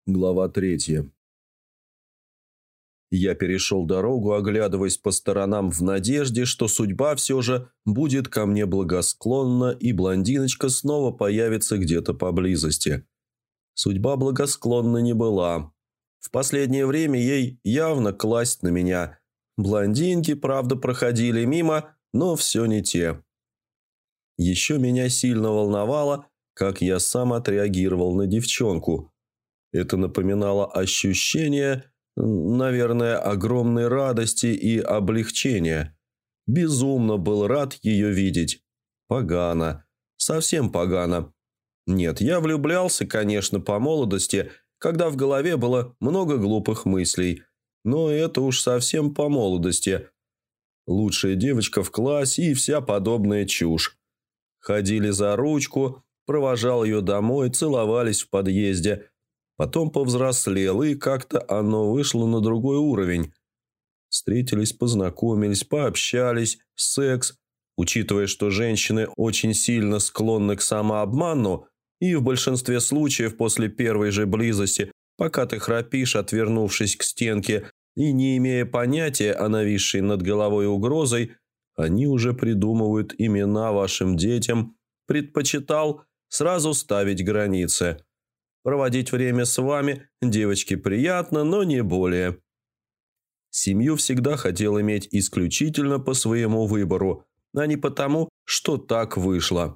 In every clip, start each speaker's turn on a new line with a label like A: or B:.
A: Глава 3. Я перешел дорогу, оглядываясь по сторонам в надежде, что судьба все же будет ко мне благосклонна, и блондиночка снова появится где-то поблизости. Судьба благосклонна не была. В последнее время ей явно класть на меня. Блондинки, правда, проходили мимо, но все не те. Еще меня сильно волновало, как я сам отреагировал на девчонку. Это напоминало ощущение, наверное, огромной радости и облегчения. Безумно был рад ее видеть. Погано. Совсем погано. Нет, я влюблялся, конечно, по молодости, когда в голове было много глупых мыслей. Но это уж совсем по молодости. Лучшая девочка в классе и вся подобная чушь. Ходили за ручку, провожал ее домой, целовались в подъезде. Потом повзрослел, и как-то оно вышло на другой уровень. Встретились, познакомились, пообщались, секс. Учитывая, что женщины очень сильно склонны к самообману, и в большинстве случаев после первой же близости, пока ты храпишь, отвернувшись к стенке и не имея понятия о нависшей над головой угрозой, они уже придумывают имена вашим детям, предпочитал сразу ставить границы. Проводить время с вами, девочки, приятно, но не более. Семью всегда хотел иметь исключительно по своему выбору, а не потому, что так вышло.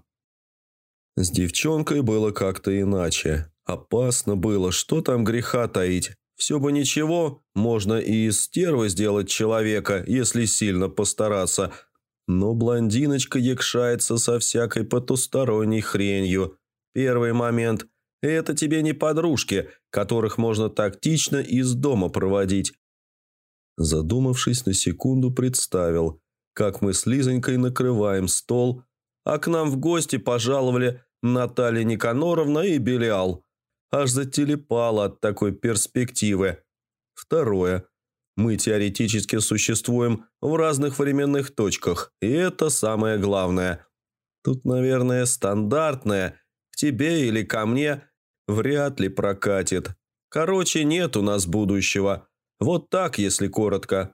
A: С девчонкой было как-то иначе. Опасно было, что там греха таить. Все бы ничего, можно и из стервы сделать человека, если сильно постараться. Но блондиночка якшается со всякой потусторонней хренью. Первый момент – это тебе не подружки, которых можно тактично из дома проводить. Задумавшись на секунду, представил, как мы с Лизонькой накрываем стол, а к нам в гости пожаловали Наталья Никаноровна и Белиал. Аж зателепало от такой перспективы. Второе. Мы теоретически существуем в разных временных точках, и это самое главное. Тут, наверное, стандартное «к тебе или ко мне» вряд ли прокатит. Короче, нет у нас будущего. Вот так, если коротко.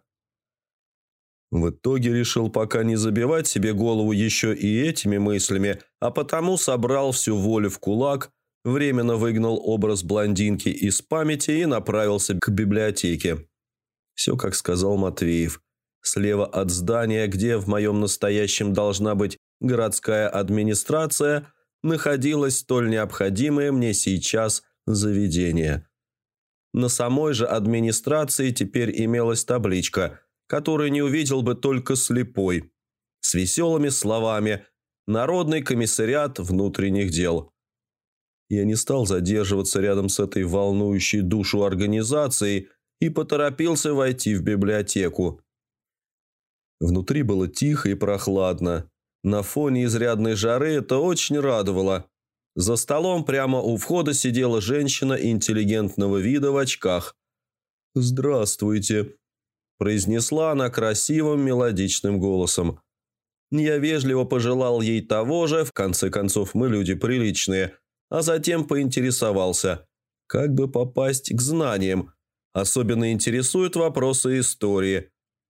A: В итоге решил пока не забивать себе голову еще и этими мыслями, а потому собрал всю волю в кулак, временно выгнал образ блондинки из памяти и направился к библиотеке. Все, как сказал Матвеев. Слева от здания, где в моем настоящем должна быть городская администрация, находилось столь необходимое мне сейчас заведение. На самой же администрации теперь имелась табличка, которую не увидел бы только слепой, с веселыми словами «Народный комиссариат внутренних дел». Я не стал задерживаться рядом с этой волнующей душу организацией и поторопился войти в библиотеку. Внутри было тихо и прохладно. На фоне изрядной жары это очень радовало. За столом прямо у входа сидела женщина интеллигентного вида в очках. «Здравствуйте», – произнесла она красивым мелодичным голосом. Я вежливо пожелал ей того же, в конце концов мы люди приличные, а затем поинтересовался, как бы попасть к знаниям. Особенно интересуют вопросы истории.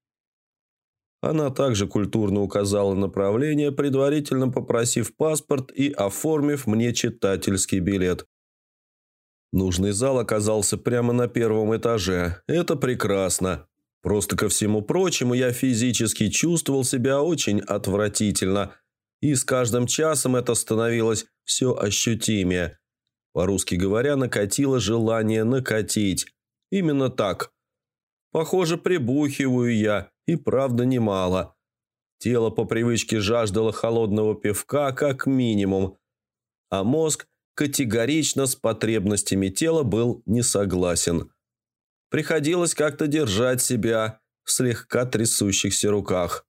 A: Она также культурно указала направление, предварительно попросив паспорт и оформив мне читательский билет. Нужный зал оказался прямо на первом этаже. Это прекрасно. Просто ко всему прочему я физически чувствовал себя очень отвратительно. И с каждым часом это становилось все ощутимее. По-русски говоря, накатило желание накатить. Именно так. Похоже, прибухиваю я, и правда немало. Тело по привычке жаждало холодного пивка как минимум, а мозг категорично с потребностями тела был не согласен. Приходилось как-то держать себя в слегка трясущихся руках.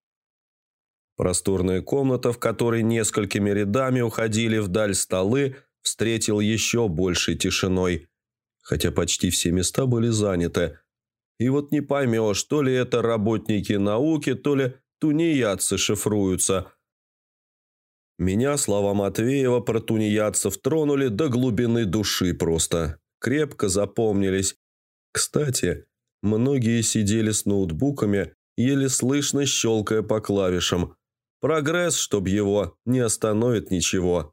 A: Просторная комната, в которой несколькими рядами уходили вдаль столы, встретил еще большей тишиной, хотя почти все места были заняты. И вот не поймешь, то ли это работники науки, то ли тунеядцы шифруются. Меня слова Матвеева про тунеядцев тронули до глубины души просто. крепко запомнились. Кстати, многие сидели с ноутбуками, еле слышно щелкая по клавишам. Прогресс, чтоб его, не остановит ничего.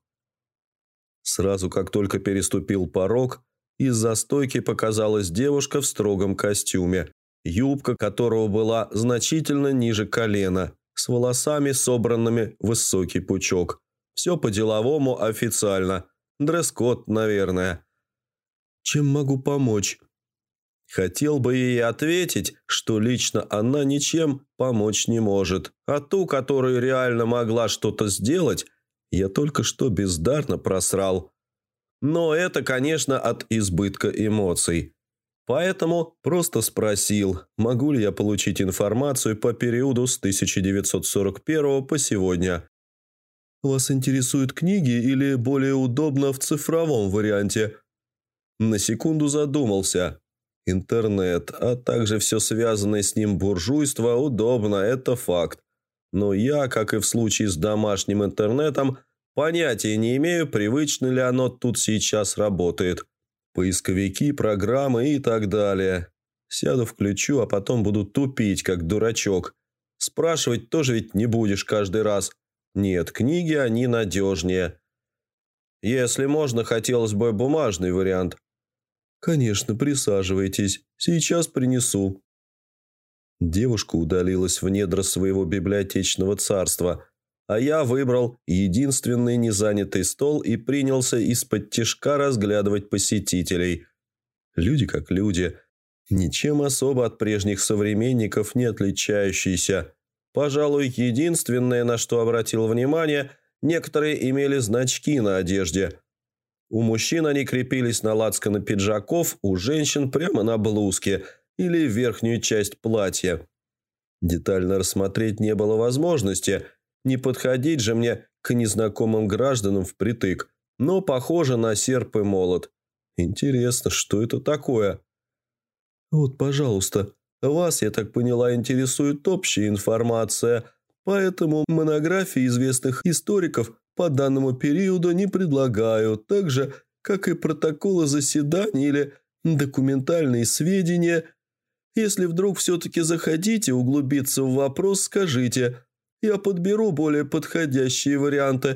A: Сразу, как только переступил порог, из-за стойки показалась девушка в строгом костюме, юбка которого была значительно ниже колена, с волосами, собранными в высокий пучок. Все по-деловому, официально. Дресс-код, наверное. «Чем могу помочь?» Хотел бы ей ответить, что лично она ничем помочь не может, а ту, которая реально могла что-то сделать, я только что бездарно просрал. Но это, конечно, от избытка эмоций. Поэтому просто спросил, могу ли я получить информацию по периоду с 1941 по сегодня. «Вас интересуют книги или более удобно в цифровом варианте?» На секунду задумался. Интернет, а также все связанное с ним буржуйство удобно, это факт. Но я, как и в случае с домашним интернетом, понятия не имею, привычно ли оно тут сейчас работает. Поисковики, программы и так далее. Сяду, включу, а потом буду тупить, как дурачок. Спрашивать тоже ведь не будешь каждый раз. Нет, книги, они надежнее. Если можно, хотелось бы бумажный вариант. «Конечно, присаживайтесь. Сейчас принесу». Девушка удалилась в недра своего библиотечного царства, а я выбрал единственный незанятый стол и принялся из-под тишка разглядывать посетителей. Люди как люди, ничем особо от прежних современников не отличающиеся. Пожалуй, единственное, на что обратил внимание, некоторые имели значки на одежде. У мужчин они крепились на лацканы пиджаков, у женщин прямо на блузке или верхнюю часть платья. Детально рассмотреть не было возможности, не подходить же мне к незнакомым гражданам впритык, но похоже на серп и молот. Интересно, что это такое? Вот, пожалуйста, вас, я так поняла, интересует общая информация, поэтому монографии известных историков по данному периоду не предлагаю, так же, как и протоколы заседаний или документальные сведения. Если вдруг все-таки захотите углубиться в вопрос, скажите. Я подберу более подходящие варианты».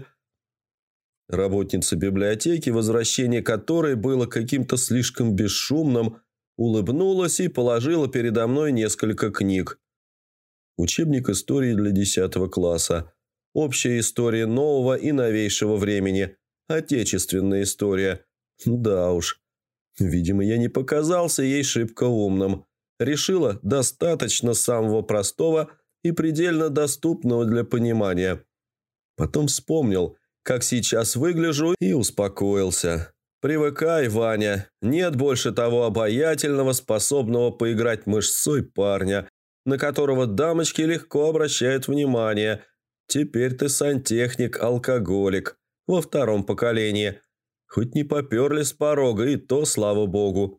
A: Работница библиотеки, возвращение которой было каким-то слишком бесшумным, улыбнулась и положила передо мной несколько книг. Учебник истории для 10 класса. Общая история нового и новейшего времени. Отечественная история. Да уж. Видимо, я не показался ей шибко умным. Решила, достаточно самого простого и предельно доступного для понимания. Потом вспомнил, как сейчас выгляжу, и успокоился. Привыкай, Ваня. Нет больше того обаятельного, способного поиграть мышцой парня, на которого дамочки легко обращают внимание. Теперь ты сантехник-алкоголик во втором поколении. Хоть не поперли с порога, и то слава богу.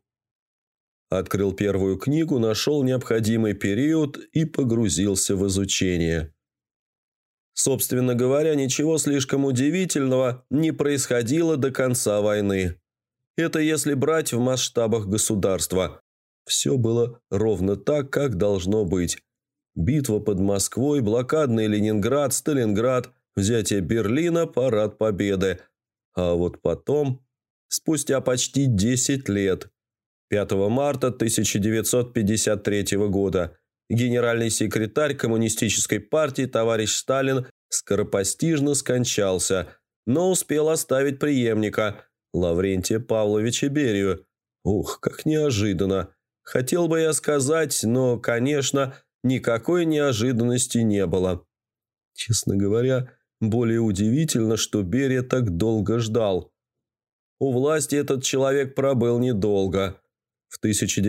A: Открыл первую книгу, нашел необходимый период и погрузился в изучение. Собственно говоря, ничего слишком удивительного не происходило до конца войны. Это если брать в масштабах государства. Все было ровно так, как должно быть. Битва под Москвой, блокадный Ленинград, Сталинград, взятие Берлина, парад Победы. А вот потом, спустя почти 10 лет, 5 марта 1953 года, генеральный секретарь Коммунистической партии товарищ Сталин скоропостижно скончался, но успел оставить преемника Лаврентия Павловича Берию. Ух, как неожиданно. Хотел бы я сказать, но, конечно, никакой неожиданности не было. Честно говоря, более удивительно, что Берия так долго ждал. У власти этот человек пробыл недолго. В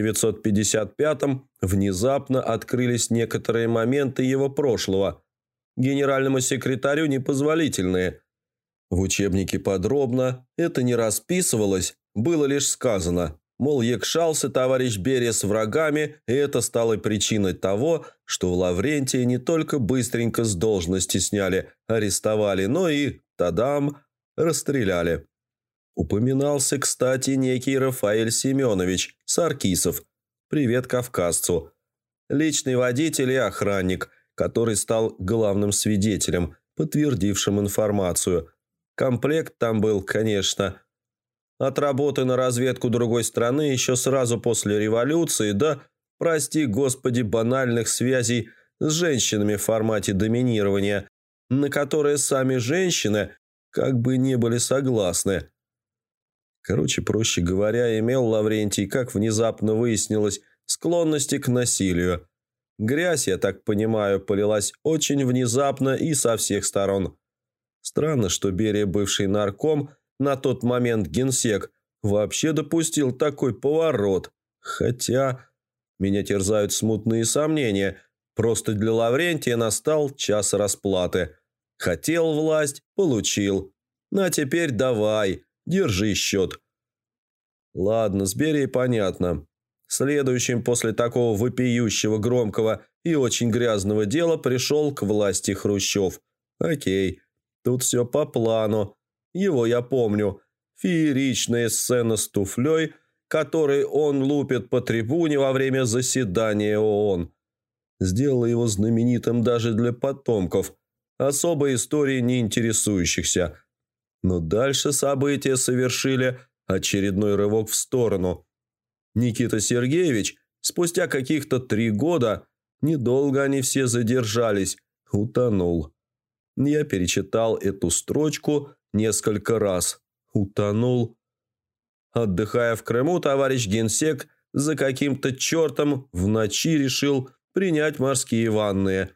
A: 1955-м внезапно открылись некоторые моменты его прошлого, генеральному секретарю непозволительные. В учебнике подробно это не расписывалось, было лишь сказано, мол, якшался товарищ Берия с врагами, и это стало причиной того, что Лаврентия не только быстренько с должности сняли, арестовали, но и, тадам, расстреляли. Упоминался, кстати, некий Рафаэль Семенович Саркисов. Привет кавказцу. Личный водитель и охранник, который стал главным свидетелем, подтвердившим информацию. Комплект там был, конечно. От работы на разведку другой страны еще сразу после революции, да, прости господи, банальных связей с женщинами в формате доминирования, на которые сами женщины как бы не были согласны. Короче, проще говоря, имел Лаврентий, как внезапно выяснилось, склонности к насилию. Грязь, я так понимаю, полилась очень внезапно и со всех сторон. Странно, что Берия, бывший нарком, на тот момент генсек, вообще допустил такой поворот. Хотя меня терзают смутные сомнения. Просто для Лаврентия настал час расплаты. Хотел власть – получил. А теперь давай, держи счет. Ладно, с Берией понятно. Следующим после такого вопиющего, громкого и очень грязного дела пришел к власти Хрущев. Окей, тут все по плану. Его я помню. Фееричная сцена с туфлей, которой он лупит по трибуне во время заседания ООН. Сделала его знаменитым даже для потомков, особой историей не интересующихся. Но дальше события совершили очередной рывок в сторону. Никита Сергеевич, спустя каких-то 3 года, недолго они все задержались, утонул. Я перечитал эту строчку несколько раз. Утонул. Отдыхая в Крыму, товарищ генсек за каким-то чертом в ночи решил принять морские ванны.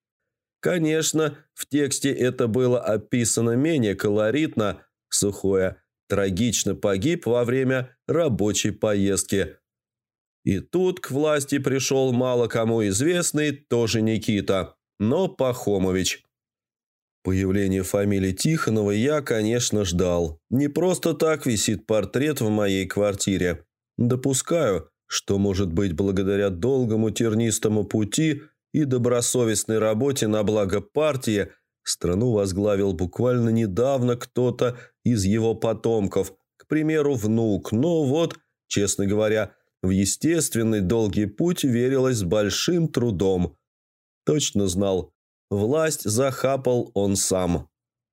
A: Конечно, в тексте это было описано менее колоритно, сухое. Трагично погиб во время рабочей поездки. И тут к власти пришел мало кому известный тоже Никита, но Пахомович. Появление фамилии Тихонова я, конечно, ждал. Не просто так висит портрет в моей квартире. Допускаю, что, может быть, благодаря долгому тернистому пути и добросовестной работе на благо партии страну возглавил буквально недавно кто-то из его потомков, к примеру, внук. Но вот, честно говоря, в естественный долгий путь верилось с большим трудом. Точно знал, власть захапал он сам.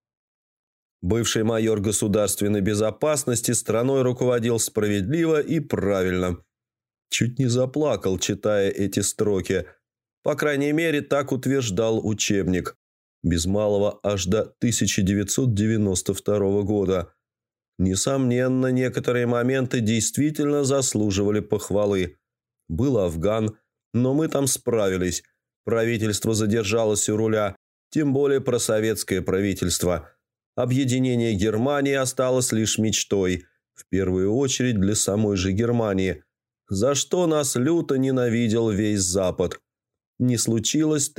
A: Бывший майор государственной безопасности страной руководил справедливо и правильно. Чуть не заплакал, читая эти строки. По крайней мере, так утверждал учебник. Без малого аж до 1992 года. Несомненно, некоторые моменты действительно заслуживали похвалы. Был Афган, но мы там справились. Правительство задержалось у руля, тем более просоветское правительство. Объединение Германии осталось лишь мечтой, в первую очередь для самой же Германии, за что нас люто ненавидел весь Запад. Не случилось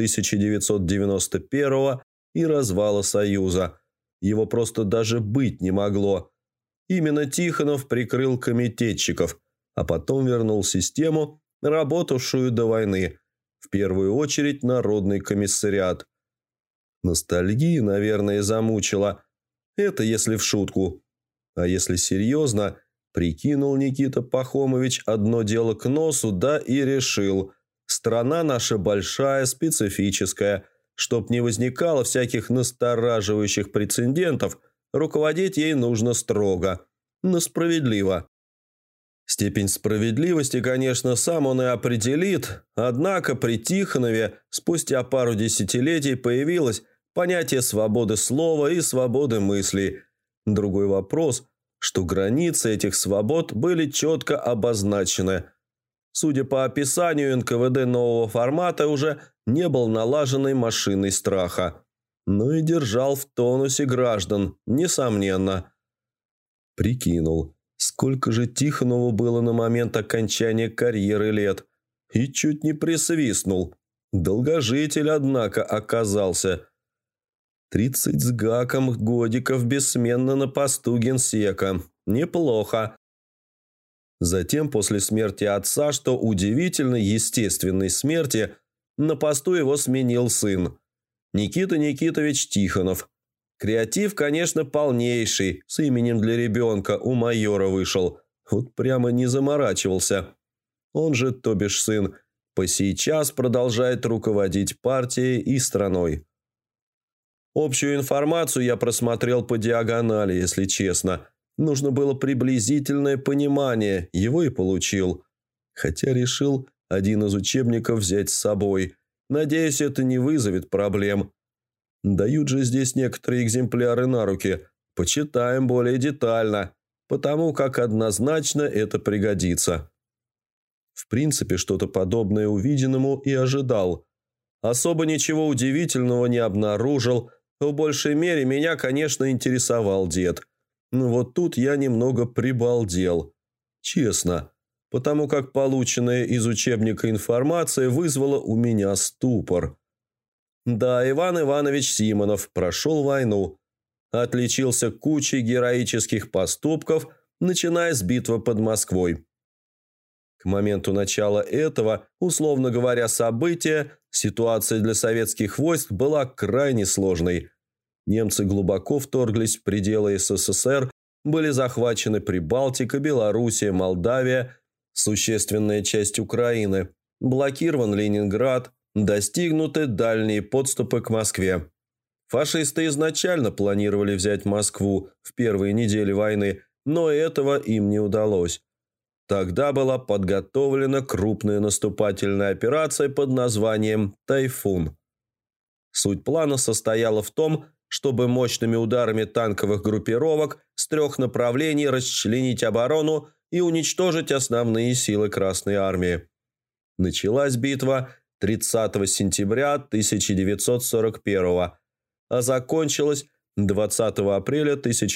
A: 1991 и развала Союза. Его просто даже быть не могло. Именно Тихонов прикрыл комитетчиков, а потом вернул систему, работавшую до войны, в первую очередь Народный комиссариат. Ностальгия, наверное, замучила. Это если в шутку. А если серьезно, прикинул Никита Пахомович одно дело к носу, да и решил. Страна наша большая, специфическая. Чтоб не возникало всяких настораживающих прецедентов, руководить ей нужно строго, но справедливо. Степень справедливости, конечно, сам он и определит, однако при Тихонове спустя пару десятилетий появилось понятие свободы слова и свободы мысли. Другой вопрос, что границы этих свобод были четко обозначены. Судя по описанию, НКВД нового формата уже не был налаженной машиной страха, но и держал в тонусе граждан, несомненно. Прикинул, сколько же Тихонову было на момент окончания карьеры лет, и чуть не присвистнул. Долгожитель, однако, оказался. 30 с гаком годиков бессменно на посту генсека. Неплохо. Затем, после смерти отца, что удивительно, естественной смерти, на посту его сменил сын. Никита Никитович Тихонов. Креатив, конечно, полнейший, с именем для ребенка у майора вышел. Вот прямо не заморачивался. Он же, то бишь сын, по сейчас продолжает руководить партией и страной. Общую информацию я просмотрел по диагонали, если честно. Нужно было приблизительное понимание, его и получил. Хотя решил один из учебников взять с собой. Надеюсь, это не вызовет проблем. Дают же здесь некоторые экземпляры на руки. Почитаем более детально, потому как однозначно это пригодится. В принципе, что-то подобное увиденному и ожидал. Особо ничего удивительного не обнаружил. В большей мере меня, конечно, интересовал дед. Но вот тут я немного прибалдел. Честно. Потому как полученная из учебника информация вызвала у меня ступор. Да, Иван Иванович Симонов прошел войну. Отличился кучей героических поступков, начиная с битвы под Москвой. К моменту начала этого, условно говоря, события, ситуация для советских войск была крайне сложной. Немцы глубоко вторглись в пределы СССР, были захвачены Прибалтика, Белоруссия, Молдавия, существенная часть Украины, блокирован Ленинград, достигнуты дальние подступы к Москве. Фашисты изначально планировали взять Москву в первые недели войны, но этого им не удалось. Тогда была подготовлена крупная наступательная операция под названием «Тайфун». Суть плана состояла в том, чтобы мощными ударами танковых группировок с 3 направлений расчленить оборону и уничтожить основные силы Красной Армии. Началась битва 30 сентября 1941, а закончилась 20 апреля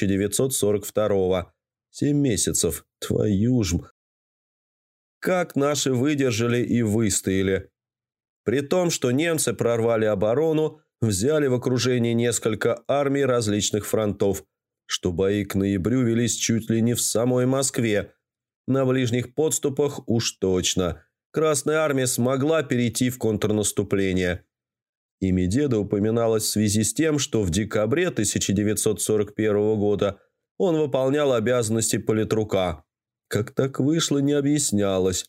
A: 1942. 7 месяцев. Твою ж... Как наши выдержали и выстояли. При том, что немцы прорвали оборону, взяли в окружение несколько армий различных фронтов, что бои к ноябрю велись чуть ли не в самой Москве. На ближних подступах уж точно. Красная армия смогла перейти в контрнаступление. Имя деда упоминалось в связи с тем, что в декабре 1941 года он выполнял обязанности политрука. Как так вышло, не объяснялось.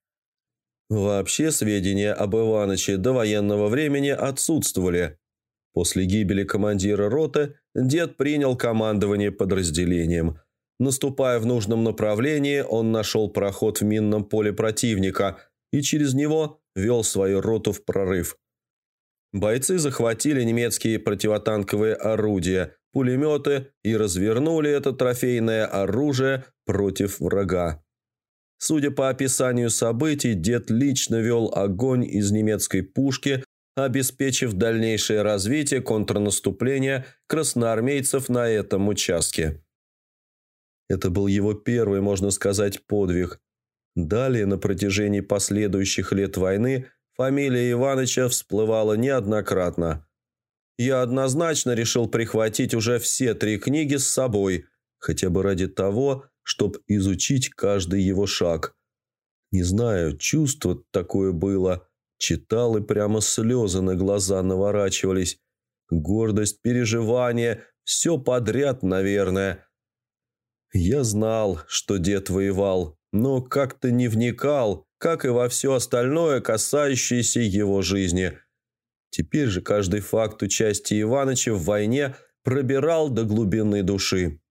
A: Вообще сведения об Иваныче до военного времени отсутствовали. После гибели командира роты дед принял командование подразделением. Наступая в нужном направлении, он нашел проход в минном поле противника и через него вел свою роту в прорыв. Бойцы захватили немецкие противотанковые орудия, пулеметы и развернули это трофейное оружие против врага. Судя по описанию событий, дед лично вел огонь из немецкой пушки, обеспечив дальнейшее развитие контрнаступления красноармейцев на этом участке. Это был его первый, можно сказать, подвиг. Далее, на протяжении последующих лет войны, фамилия Иваныча всплывала неоднократно. Я однозначно решил прихватить уже все 3 книги с собой, хотя бы ради того, чтобы изучить каждый его шаг. Не знаю, чувство такое было. Читал, и прямо слезы на глаза наворачивались. Гордость, переживания, все подряд, наверное. Я знал, что дед воевал, но как-то не вникал, как и во все остальное, касающееся его жизни. Теперь же каждый факт участия Иваныча в войне пробирал до глубины души.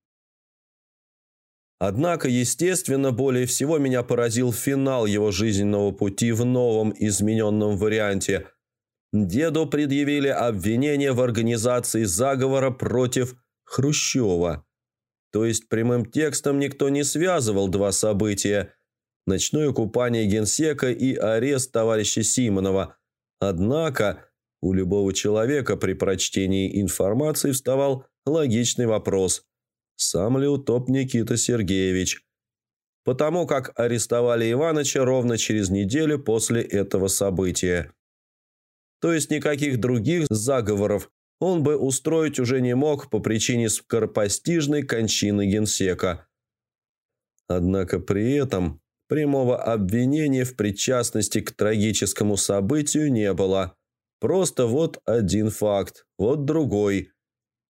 A: Однако, естественно, более всего меня поразил финал его жизненного пути в новом измененном варианте. Деду предъявили обвинение в организации заговора против Хрущева. То есть прямым текстом никто не связывал 2 события – ночное купание генсека и арест товарища Симонова. Однако у любого человека при прочтении информации вставал логичный вопрос – сам ли утоп Никита Сергеевич? Потому как арестовали Иваныча ровно через неделю после этого события. То есть никаких других заговоров он бы устроить уже не мог по причине скоропостижной кончины генсека. Однако при этом прямого обвинения в причастности к трагическому событию не было. Просто вот один факт, вот другой.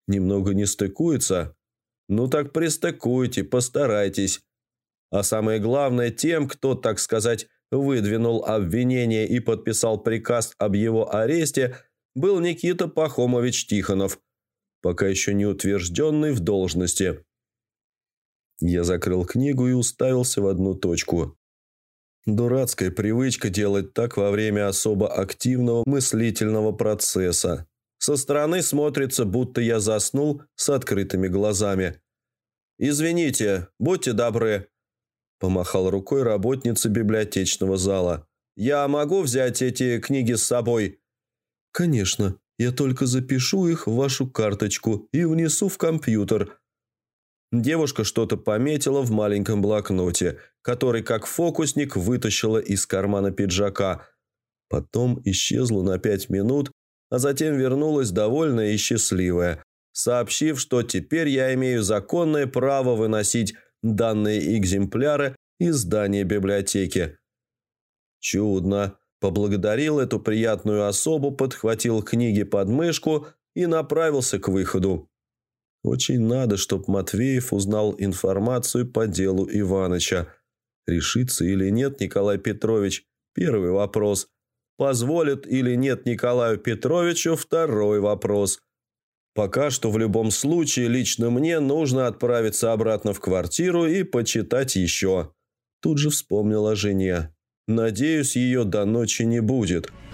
A: Немного не стыкуется? Ну так пристыкуйте, постарайтесь. А самое главное, тем, кто, так сказать, выдвинул обвинение и подписал приказ об его аресте, был Никита Пахомович Тихонов, пока еще не утвержденный в должности. Я закрыл книгу и уставился в одну точку. Дурацкая привычка делать так во время особо активного мыслительного процесса. Со стороны смотрится, будто я заснул с открытыми глазами. «Извините, будьте добры», – помахал рукой работница библиотечного зала. «Я могу взять эти книги с собой?» «Конечно, я только запишу их в вашу карточку и внесу в компьютер». Девушка что-то пометила в маленьком блокноте, который, как фокусник, вытащила из кармана пиджака. Потом исчезла на 5 минут, а затем вернулась довольная и счастливая, сообщив, что теперь я имею законное право выносить данные экземпляры из здания библиотеки. Чудно. Поблагодарил эту приятную особу, подхватил книги под мышку и направился к выходу. Очень надо, чтоб Матвеев узнал информацию по делу Иваныча. Решится или нет Николай Петрович – первый вопрос. Позволит или нет Николаю Петровичу – второй вопрос. Пока что в любом случае лично мне нужно отправиться обратно в квартиру и почитать еще. Тут же вспомнил о жене. Надеюсь, ее до ночи не будет.